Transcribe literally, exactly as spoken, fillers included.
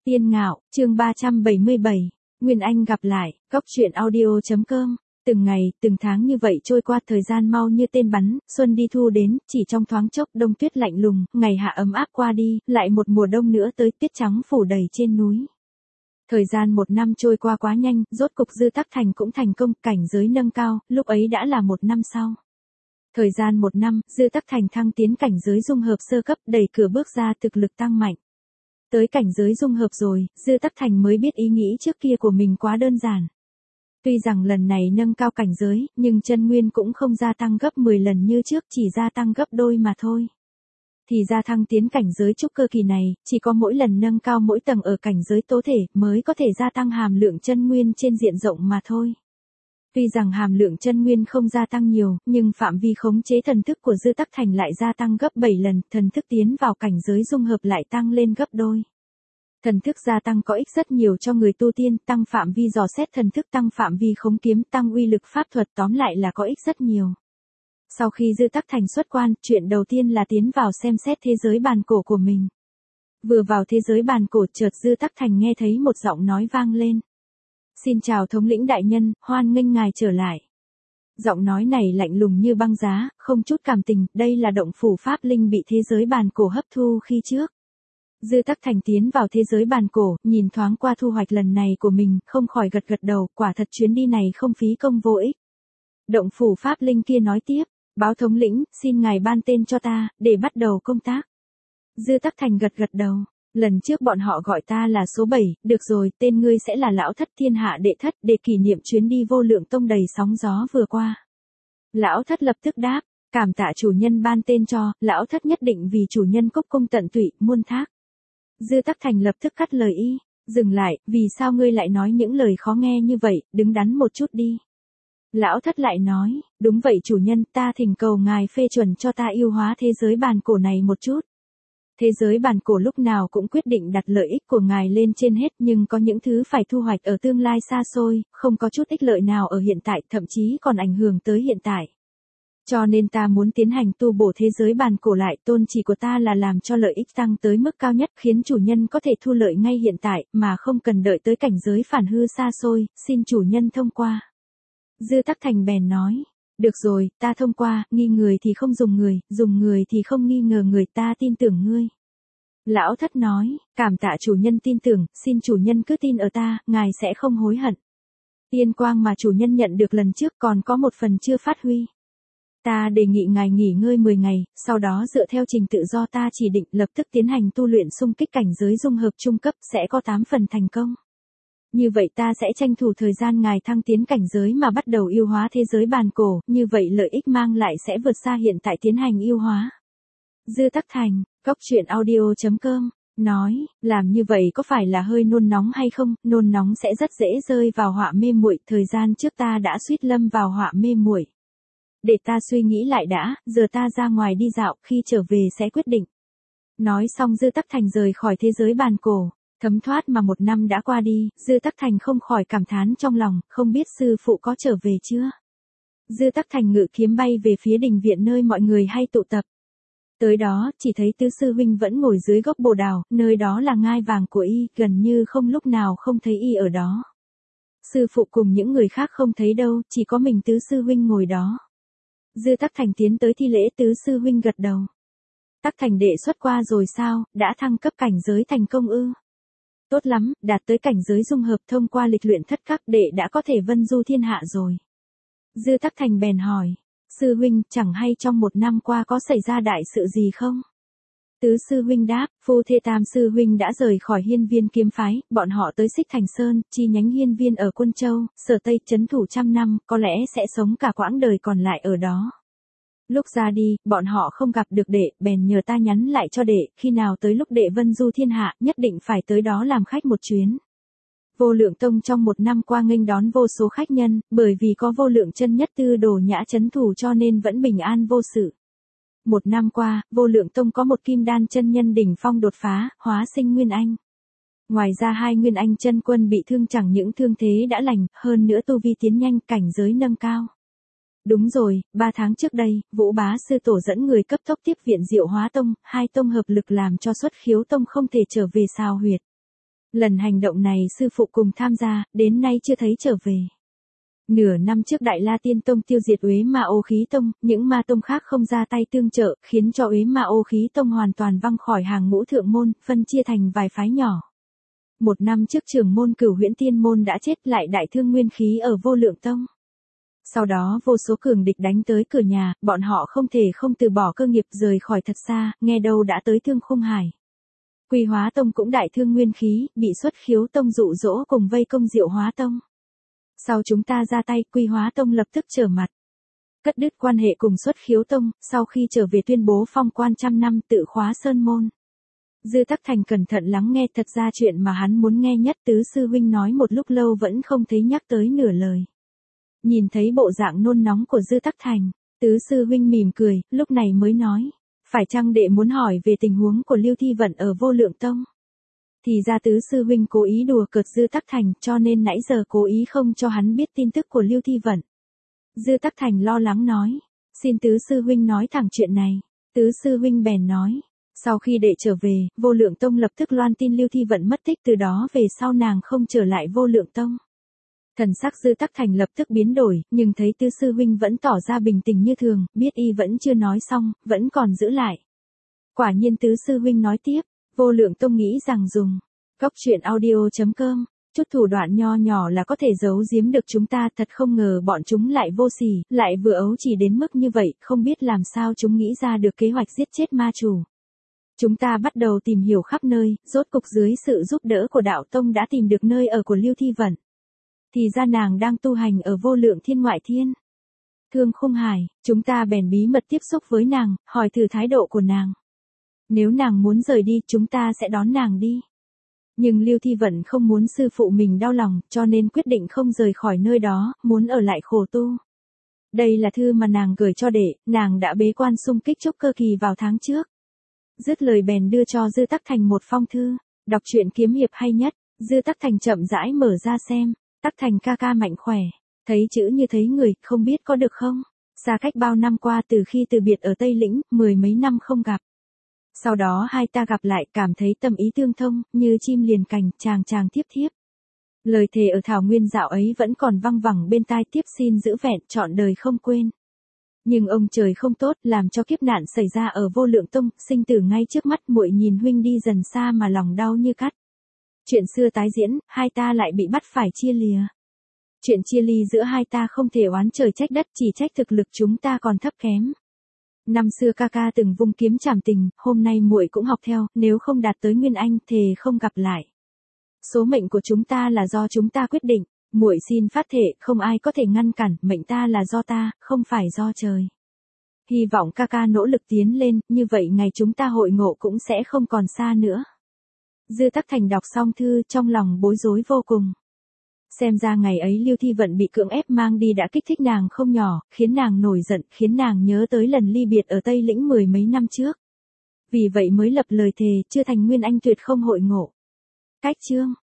Tiên Ngạo, chương ba trăm bảy mươi bảy, Nguyên Anh gặp lại, Góc Chuyện Audio.com. Từng ngày, từng tháng như vậy trôi qua, thời gian mau như tên bắn, xuân đi thu đến, chỉ trong thoáng chốc, đông tuyết lạnh lùng, ngày hạ ấm áp qua đi, lại một mùa đông nữa tới, tuyết trắng phủ đầy trên núi. Thời gian một năm trôi qua quá nhanh, rốt cục Dư Tắc Thành cũng thành công, cảnh giới nâng cao, lúc ấy đã là một năm sau. Thời gian một năm, Dư Tắc Thành thăng tiến cảnh giới dung hợp sơ cấp, đẩy cửa bước ra, thực lực tăng mạnh. Tới cảnh giới dung hợp rồi, Dư Tắc Thành mới biết ý nghĩ trước kia của mình quá đơn giản. Tuy rằng lần này nâng cao cảnh giới, nhưng chân nguyên cũng không gia tăng gấp mười lần như trước, chỉ gia tăng gấp đôi mà thôi. Thì ra thăng tiến cảnh giới trúc cơ kỳ này, chỉ có mỗi lần nâng cao mỗi tầng ở cảnh giới tố thể, mới có thể gia tăng hàm lượng chân nguyên trên diện rộng mà thôi. Tuy rằng hàm lượng chân nguyên không gia tăng nhiều, nhưng phạm vi khống chế thần thức của Dư Tắc Thành lại gia tăng gấp bảy lần, thần thức tiến vào cảnh giới dung hợp lại tăng lên gấp đôi. Thần thức gia tăng có ích rất nhiều cho người tu tiên, tăng phạm vi dò xét thần thức, tăng phạm vi khống kiếm, tăng uy lực pháp thuật, tóm lại là có ích rất nhiều. Sau khi Dư Tắc Thành xuất quan, chuyện đầu tiên là tiến vào xem xét thế giới bàn cổ của mình. Vừa vào thế giới bàn cổ, chợt Dư Tắc Thành nghe thấy một giọng nói vang lên. Xin chào thống lĩnh đại nhân, hoan nghênh ngài trở lại. Giọng nói này lạnh lùng như băng giá, không chút cảm tình, đây là động phủ pháp linh bị thế giới bàn cổ hấp thu khi trước. Dư Tắc Thành tiến vào thế giới bàn cổ, nhìn thoáng qua thu hoạch lần này của mình, không khỏi gật gật đầu, quả thật chuyến đi này không phí công vô ích. Động phủ pháp linh kia nói tiếp, báo thống lĩnh, xin ngài ban tên cho ta, để bắt đầu công tác. Dư Tắc Thành gật gật đầu. Lần trước bọn họ gọi ta là số bảy, được rồi, tên ngươi sẽ là lão thất thiên hạ đệ thất, để kỷ niệm chuyến đi vô lượng tông đầy sóng gió vừa qua. Lão thất lập tức đáp, cảm tạ chủ nhân ban tên cho, lão thất nhất định vì chủ nhân cốc công tận tụy, muôn thác. Dư Tắc Thành lập tức cắt lời y, dừng lại, vì sao ngươi lại nói những lời khó nghe như vậy, đứng đắn một chút đi. Lão thất lại nói, đúng vậy chủ nhân, ta thỉnh cầu ngài phê chuẩn cho ta yêu hóa thế giới bàn cổ này một chút. Thế giới bàn cổ lúc nào cũng quyết định đặt lợi ích của ngài lên trên hết, nhưng có những thứ phải thu hoạch ở tương lai xa xôi, không có chút ích lợi nào ở hiện tại, thậm chí còn ảnh hưởng tới hiện tại. Cho nên ta muốn tiến hành tu bổ thế giới bàn cổ lại, tôn chỉ của ta là làm cho lợi ích tăng tới mức cao nhất, khiến chủ nhân có thể thu lợi ngay hiện tại, mà không cần đợi tới cảnh giới phản hư xa xôi, xin chủ nhân thông qua. Dư Tắc Thành bèn nói. Được rồi, ta thông qua, nghi người thì không dùng người, dùng người thì không nghi ngờ người, ta tin tưởng ngươi. Lão thất nói, cảm tạ chủ nhân tin tưởng, xin chủ nhân cứ tin ở ta, ngài sẽ không hối hận. Tiên quang mà chủ nhân nhận được lần trước còn có một phần chưa phát huy. Ta đề nghị ngài nghỉ ngơi mười ngày, sau đó dựa theo trình tự do ta chỉ định lập tức tiến hành tu luyện xung kích cảnh giới dung hợp trung cấp, sẽ có tám phần thành công. Như vậy ta sẽ tranh thủ thời gian ngài thăng tiến cảnh giới mà bắt đầu yêu hóa thế giới bàn cổ, như vậy lợi ích mang lại sẽ vượt xa hiện tại tiến hành yêu hóa. Dư Tắc Thành, Góc Chuyện Audio.com, nói, làm như vậy có phải là hơi nôn nóng hay không, nôn nóng sẽ rất dễ rơi vào họa mê muội, thời gian trước ta đã suýt lâm vào họa mê muội. Để ta suy nghĩ lại đã, giờ ta ra ngoài đi dạo, khi trở về sẽ quyết định. Nói xong Dư Tắc Thành rời khỏi thế giới bàn cổ. Thấm thoát mà một năm đã qua đi, Dư Tắc Thành không khỏi cảm thán trong lòng, không biết sư phụ có trở về chưa. Dư Tắc Thành ngự kiếm bay về phía đình viện nơi mọi người hay tụ tập. Tới đó, chỉ thấy tứ sư huynh vẫn ngồi dưới gốc bồ đào, nơi đó là ngai vàng của y, gần như không lúc nào không thấy y ở đó. Sư phụ cùng những người khác không thấy đâu, chỉ có mình tứ sư huynh ngồi đó. Dư Tắc Thành tiến tới thi lễ, tứ sư huynh gật đầu. Tắc Thành đệ xuất qua rồi sao, đã thăng cấp cảnh giới thành công ư? Tốt lắm, đạt tới cảnh giới dung hợp, thông qua lịch luyện thất cấp, đệ đã có thể vân du thiên hạ rồi. Dư Tắc Thành bèn hỏi, sư huynh, chẳng hay trong một năm qua có xảy ra đại sự gì không? Tứ sư huynh đáp, phu thê tam sư huynh đã rời khỏi Hiên Viên kiếm phái, bọn họ tới Xích Thành Sơn, chi nhánh Hiên Viên ở Quân Châu, Sở Tây trấn thủ trăm năm, có lẽ sẽ sống cả quãng đời còn lại ở đó. Lúc ra đi, bọn họ không gặp được đệ, bèn nhờ ta nhắn lại cho đệ, khi nào tới lúc đệ vân du thiên hạ, nhất định phải tới đó làm khách một chuyến. Vô Lượng Tông trong một năm qua nghênh đón vô số khách nhân, bởi vì có Vô Lượng chân nhất tư đồ nhã trấn thủ cho nên vẫn bình an vô sự. Một năm qua, Vô Lượng Tông có một kim đan chân nhân đỉnh phong đột phá, hóa sinh Nguyên Anh. Ngoài ra hai Nguyên Anh chân quân bị thương chẳng những thương thế đã lành, hơn nữa tu vi tiến nhanh, cảnh giới nâng cao. Đúng rồi, ba tháng trước đây, Vũ Bá sư tổ dẫn người cấp tốc tiếp viện Diệu Hóa Tông, hai tông hợp lực làm cho Xuất Khiếu Tông không thể trở về sao huyệt. Lần hành động này sư phụ cùng tham gia, đến nay chưa thấy trở về. Nửa năm trước Đại La Tiên Tông tiêu diệt Uế Ma Ô Khí Tông, những ma tông khác không ra tay tương trợ, khiến cho Uế Ma Ô Khí Tông hoàn toàn văng khỏi hàng ngũ thượng môn, phân chia thành vài phái nhỏ. Một năm trước trưởng môn Cửu Huyễn Tiên môn đã chết, lại đại thương nguyên khí ở Vô Lượng Tông. Sau đó vô số cường địch đánh tới cửa nhà, bọn họ không thể không từ bỏ cơ nghiệp rời khỏi thật xa, nghe đâu đã tới Thương Khung Hải. Quy Hóa Tông cũng đại thương nguyên khí, bị Xuất Khiếu Tông dụ dỗ cùng vây công Diệu Hóa Tông. Sau chúng ta ra tay, Quy Hóa Tông lập tức trở mặt. Cắt đứt quan hệ cùng Xuất Khiếu Tông, sau khi trở về tuyên bố phong quan trăm năm tự khóa sơn môn. Dư Tắc Thành cẩn thận lắng nghe, thật ra chuyện mà hắn muốn nghe nhất Tứ Sư Huynh nói một lúc lâu vẫn không thấy nhắc tới nửa lời. Nhìn thấy bộ dạng nôn nóng của Dư Tắc Thành, Tứ Sư Huynh mỉm cười, lúc này mới nói. Phải chăng đệ muốn hỏi về tình huống của Lưu Thi Vận ở Vô Lượng Tông? Thì ra Tứ Sư Huynh cố ý đùa cợt Dư Tắc Thành, cho nên nãy giờ cố ý không cho hắn biết tin tức của Lưu Thi Vận. Dư Tắc Thành lo lắng nói. Xin Tứ Sư Huynh nói thẳng chuyện này. Tứ Sư Huynh bèn nói. Sau khi đệ trở về, Vô Lượng Tông lập tức loan tin Lưu Thi Vận mất tích, từ đó về sau nàng không trở lại Vô Lượng Tông. Thần sắc Dư Tắc Thành lập tức biến đổi, nhưng thấy Tứ Sư Huynh vẫn tỏ ra bình tĩnh như thường, biết y vẫn chưa nói xong, vẫn còn giữ lại. Quả nhiên Tứ Sư Huynh nói tiếp, Vô Lượng Tông nghĩ rằng dùng Cóc Truyện Audio chấm com, chút thủ đoạn nho nhỏ là có thể giấu giếm được chúng ta, thật không ngờ bọn chúng lại vô sỉ, lại vừa ấu chỉ đến mức như vậy, không biết làm sao chúng nghĩ ra được kế hoạch giết chết ma chủ. Chúng ta bắt đầu tìm hiểu khắp nơi, rốt cục dưới sự giúp đỡ của đạo tông đã tìm được nơi ở của Lưu Thi Vận. Thì ra nàng đang tu hành ở Vô Lượng Thiên ngoại thiên. Thương Khung Hải, chúng ta bèn bí mật tiếp xúc với nàng, hỏi thử thái độ của nàng. Nếu nàng muốn rời đi, chúng ta sẽ đón nàng đi. Nhưng Lưu Thi Vận không muốn sư phụ mình đau lòng, cho nên quyết định không rời khỏi nơi đó, muốn ở lại khổ tu. Đây là thư mà nàng gửi cho đệ, nàng đã bế quan xung kích trúc cơ kỳ vào tháng trước. Dứt lời bèn đưa cho Dư Tắc Thành một phong thư, đọc truyện kiếm hiệp hay nhất. Dư Tắc Thành chậm rãi mở ra xem. Tắc Thành ca ca mạnh khỏe, thấy chữ như thấy người, không biết có được không? Xa cách bao năm qua từ khi từ biệt ở Tây Lĩnh, mười mấy năm không gặp. Sau đó hai ta gặp lại, cảm thấy tâm ý tương thông, như chim liền cành, chàng chàng thiếp thiếp. Lời thề ở thảo nguyên dạo ấy vẫn còn văng vẳng bên tai, tiếp xin giữ vẹn, trọn đời không quên. Nhưng ông trời không tốt, làm cho kiếp nạn xảy ra ở Vô Lượng Tông, sinh tử ngay trước mắt, muội nhìn huynh đi dần xa mà lòng đau như cắt. Chuyện xưa tái diễn, hai ta lại bị bắt phải chia lìa. Chuyện chia ly giữa hai ta không thể oán trời trách đất, chỉ trách thực lực chúng ta còn thấp kém. Năm xưa ca ca từng vung kiếm trảm tình, hôm nay muội cũng học theo, nếu không đạt tới Nguyên Anh, thề không gặp lại. Số mệnh của chúng ta là do chúng ta quyết định, muội xin phát thệ, không ai có thể ngăn cản, mệnh ta là do ta, không phải do trời. Hy vọng ca ca nỗ lực tiến lên, như vậy ngày chúng ta hội ngộ cũng sẽ không còn xa nữa. Dư Tắc Thành đọc xong thư, trong lòng bối rối vô cùng. Xem ra ngày ấy Lưu Thi Vận bị cưỡng ép mang đi đã kích thích nàng không nhỏ, khiến nàng nổi giận, khiến nàng nhớ tới lần ly biệt ở Tây Lĩnh mười mấy năm trước. Vì vậy mới lập lời thề, chưa thành Nguyên Anh tuyệt không hội ngộ. Cách chương